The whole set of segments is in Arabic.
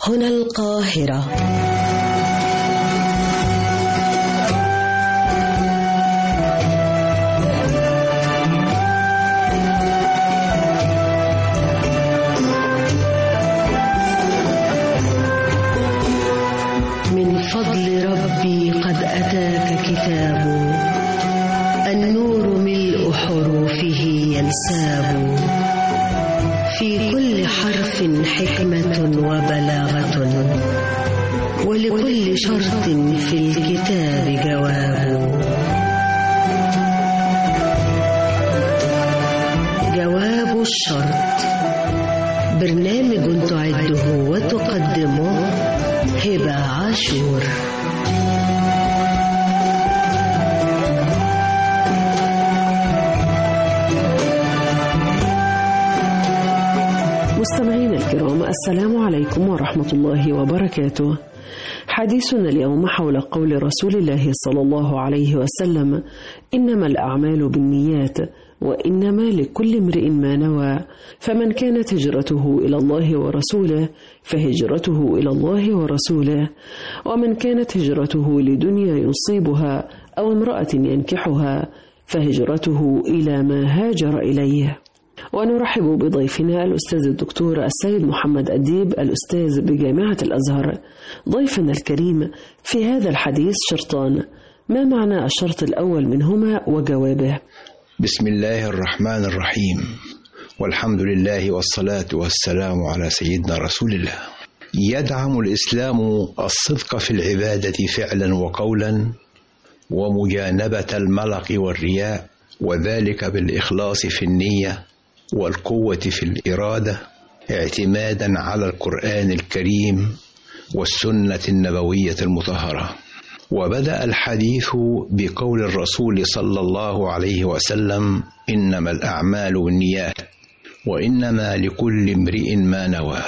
هنا القاهرة. من فضل ربي قد أتاك كتاب، النور ملء حروفه ينساب، في كل حرف حكمة وبلاغة، ولكل شرط في الكتاب جواب. جواب الشرط، برنامج تعده وتقدمه هبة عاشور. مستمعينا الكرام، السلام عليكم ورحمة الله وبركاته. حديثنا اليوم حول قول رسول الله صلى الله عليه وسلم: إنما الأعمال بالنيات وإنما لكل امرئ ما نوى، فمن كانت هجرته إلى الله ورسوله فهجرته إلى الله ورسوله، ومن كانت هجرته لدنيا يصيبها أو امرأة ينكحها فهجرته إلى ما هاجر إليه. ونرحب بضيفنا الأستاذ الدكتور السيد محمد أديب، الأستاذ بجامعة الأزهر. ضيفنا الكريم، في هذا الحديث شرطان، ما معنى الشرط الأول منهما وجوابه؟ بسم الله الرحمن الرحيم، والحمد لله والصلاة والسلام على سيدنا رسول الله. يدعم الإسلام الصدق في العبادة فعلا وقولا، ومجانبة الملق والرياء، وذلك بالإخلاص في النية والقوة في الإرادة، اعتمادا على القرآن الكريم والسنة النبوية المطهرة. وبدأ الحديث بقول الرسول صلى الله عليه وسلم: إنما الأعمال بالنيات وإنما لكل امرئ ما نوى.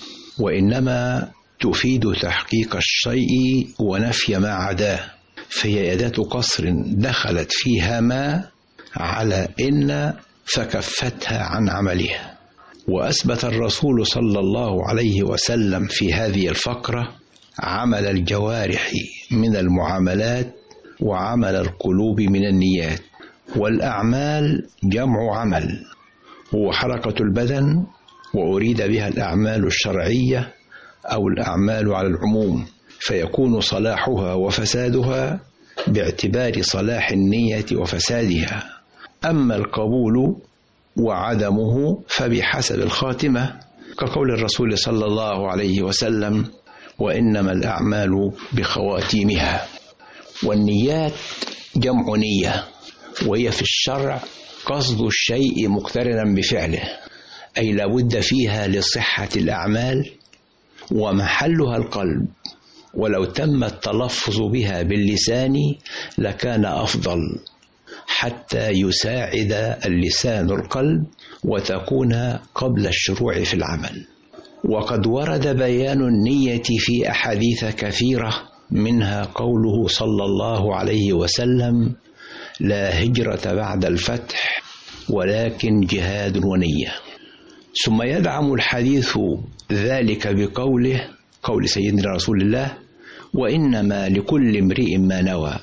وإنما تفيد تحقيق الشيء ونفي ما عداه، فهي أداة قصر دخلت فيها ما على إن فكفتها عن عملها. وأثبت الرسول صلى الله عليه وسلم في هذه الفقرة عمل الجوارح من المعاملات وعمل القلوب من النيات. والأعمال جمع عمل، هو حركة البدن، وأريد بها الأعمال الشرعية أو الأعمال على العموم، فيكون صلاحها وفسادها باعتبار صلاح النية وفسادها. أما القبول وعدمه فبحسب الخاتمة، كقول الرسول صلى الله عليه وسلم: وإنما الأعمال بخواتيمها. والنيات جمع نية، وهي في الشرع قصد الشيء مقترنا بفعله، أي لابد فيها لصحة الأعمال، ومحلها القلب، ولو تم التلفظ بها باللسان لكان أفضل، حتى يساعد اللسان القلب وتكون قبل الشروع في العمل. وقد ورد بيان النية في أحاديث كثيرة، منها قوله صلى الله عليه وسلم: لا هجرة بعد الفتح ولكن جهاد ونية. ثم يدعم الحديث ذلك بقوله، قول سيدنا رسول الله: وإنما لكل امرئ ما نوى،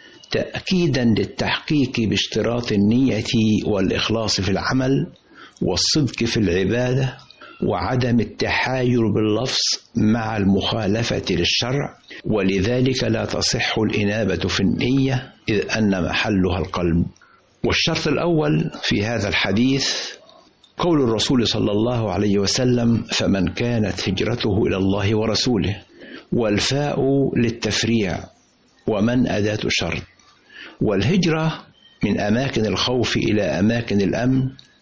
تأكيدا للتحقيق باشتراط النية والإخلاص في العمل والصدق في العبادة، وعدم التحايل باللفظ مع المخالفة للشرع، ولذلك لا تصح الإنابة في النية إذ أن محلها القلب. والشرط الأول في هذا الحديث قول الرسول صلى الله عليه وسلم: فمن كانت هجرته إلى الله ورسوله، والفاء للتفريع، ومن أداة شرط. والهجرة من أماكن الخوف إلى أماكن الأمن،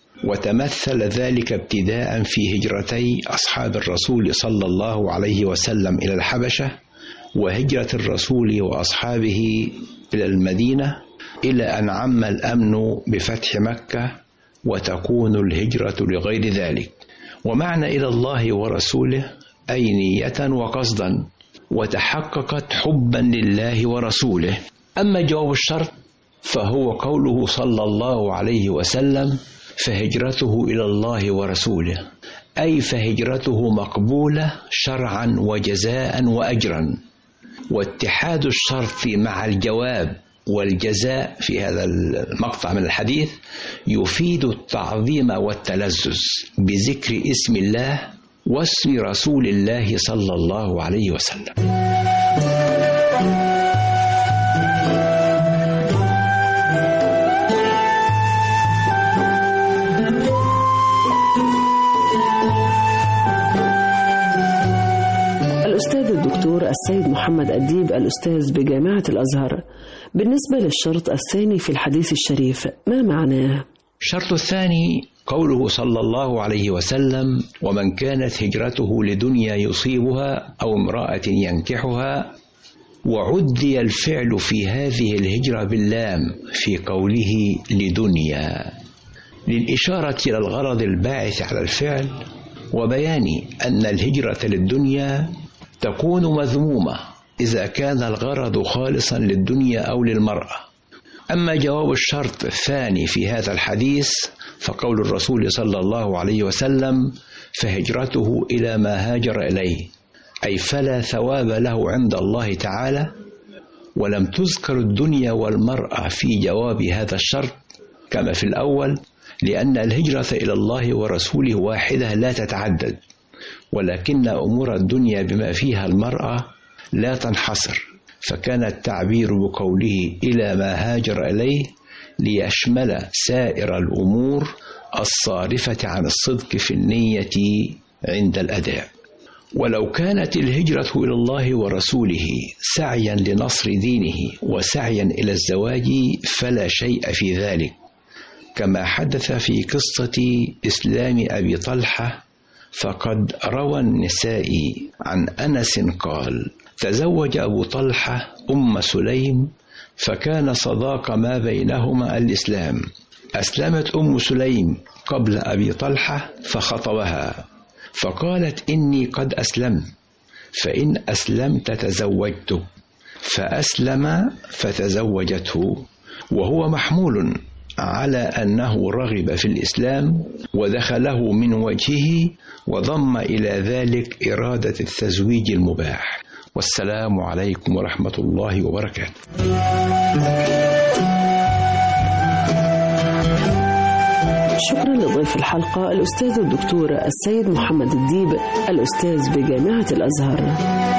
وتمثل ذلك ابتداء في هجرتي أصحاب الرسول صلى الله عليه وسلم إلى الحبشة، وهجرة الرسول وأصحابه إلى المدينة، إلى أن عم الأمن بفتح مكة، وتكون الهجرة لغير ذلك. ومعنى إلى الله ورسوله أي نية وقصدا، وتحققت حبا لله ورسوله. أما جواب الشرط فهو قوله صلى الله عليه وسلم: فهجرته إلى الله ورسوله، أي فهجرته مقبولة شرعا وجزاء وأجرا. واتحاد الشرط مع الجواب والجزاء في هذا المقطع من الحديث يفيد التعظيم والتلذذ بذكر اسم الله واسم رسول الله صلى الله عليه وسلم. الأستاذ الدكتور السيد محمد أديب، الأستاذ بجامعة الأزهر، بالنسبة للشرط الثاني في الحديث الشريف ما معناه؟ الشرط الثاني قوله صلى الله عليه وسلم: ومن كانت هجرته لدنيا يصيبها أو امرأة ينكحها. وعدي الفعل في هذه الهجرة باللام في قوله لدنيا للإشارة إلى الغرض الباعث على الفعل، وبيان أن الهجرة للدنيا تكون مذمومة إذا كان الغرض خالصا للدنيا أو للمرأة. أما جواب الشرط الثاني في هذا الحديث فقول الرسول صلى الله عليه وسلم: فهجرته إلى ما هاجر إليه، أي فلا ثواب له عند الله تعالى. ولم تذكر الدنيا والمرأة في جواب هذا الشرط كما في الأول، لأن الهجرة إلى الله ورسوله واحدة لا تتعدد، ولكن أمور الدنيا بما فيها المرأة لا تنحصر، فكان التعبير بقوله إلى ما هاجر إليه ليشمل سائر الأمور الصارفة عن الصدق في النية عند الأداء. ولو كانت الهجرة إلى الله ورسوله سعيا لنصر دينه وسعيا إلى الزواج فلا شيء في ذلك، كما حدث في قصة إسلام أبي طلحة، فقد روى النسائي عن أنس قال: تزوج أبو طلحة أم سليم فكان صداق ما بينهما الإسلام. أسلمت أم سليم قبل أبي طلحة فخطبها فقالت: إني قد أسلمت، فإن أسلمت تزوجته، فأسلم فتزوجته، وهو محمول على أنه رغب في الإسلام ودخله من وجهه وضم إلى ذلك إرادة التزويج المباح. والسلام عليكم ورحمة الله وبركاته. شكرا لضيف الحلقة الأستاذ الدكتور السيد محمد الديب، الأستاذ بجامعة الأزهر.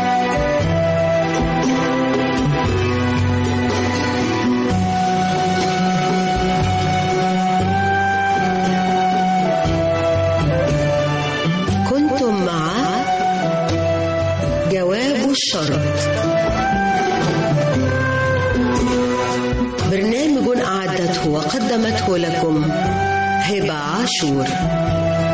كنتم مع جواب الشرط، برنامج أعدته وقدمته لكم هبة عاشور.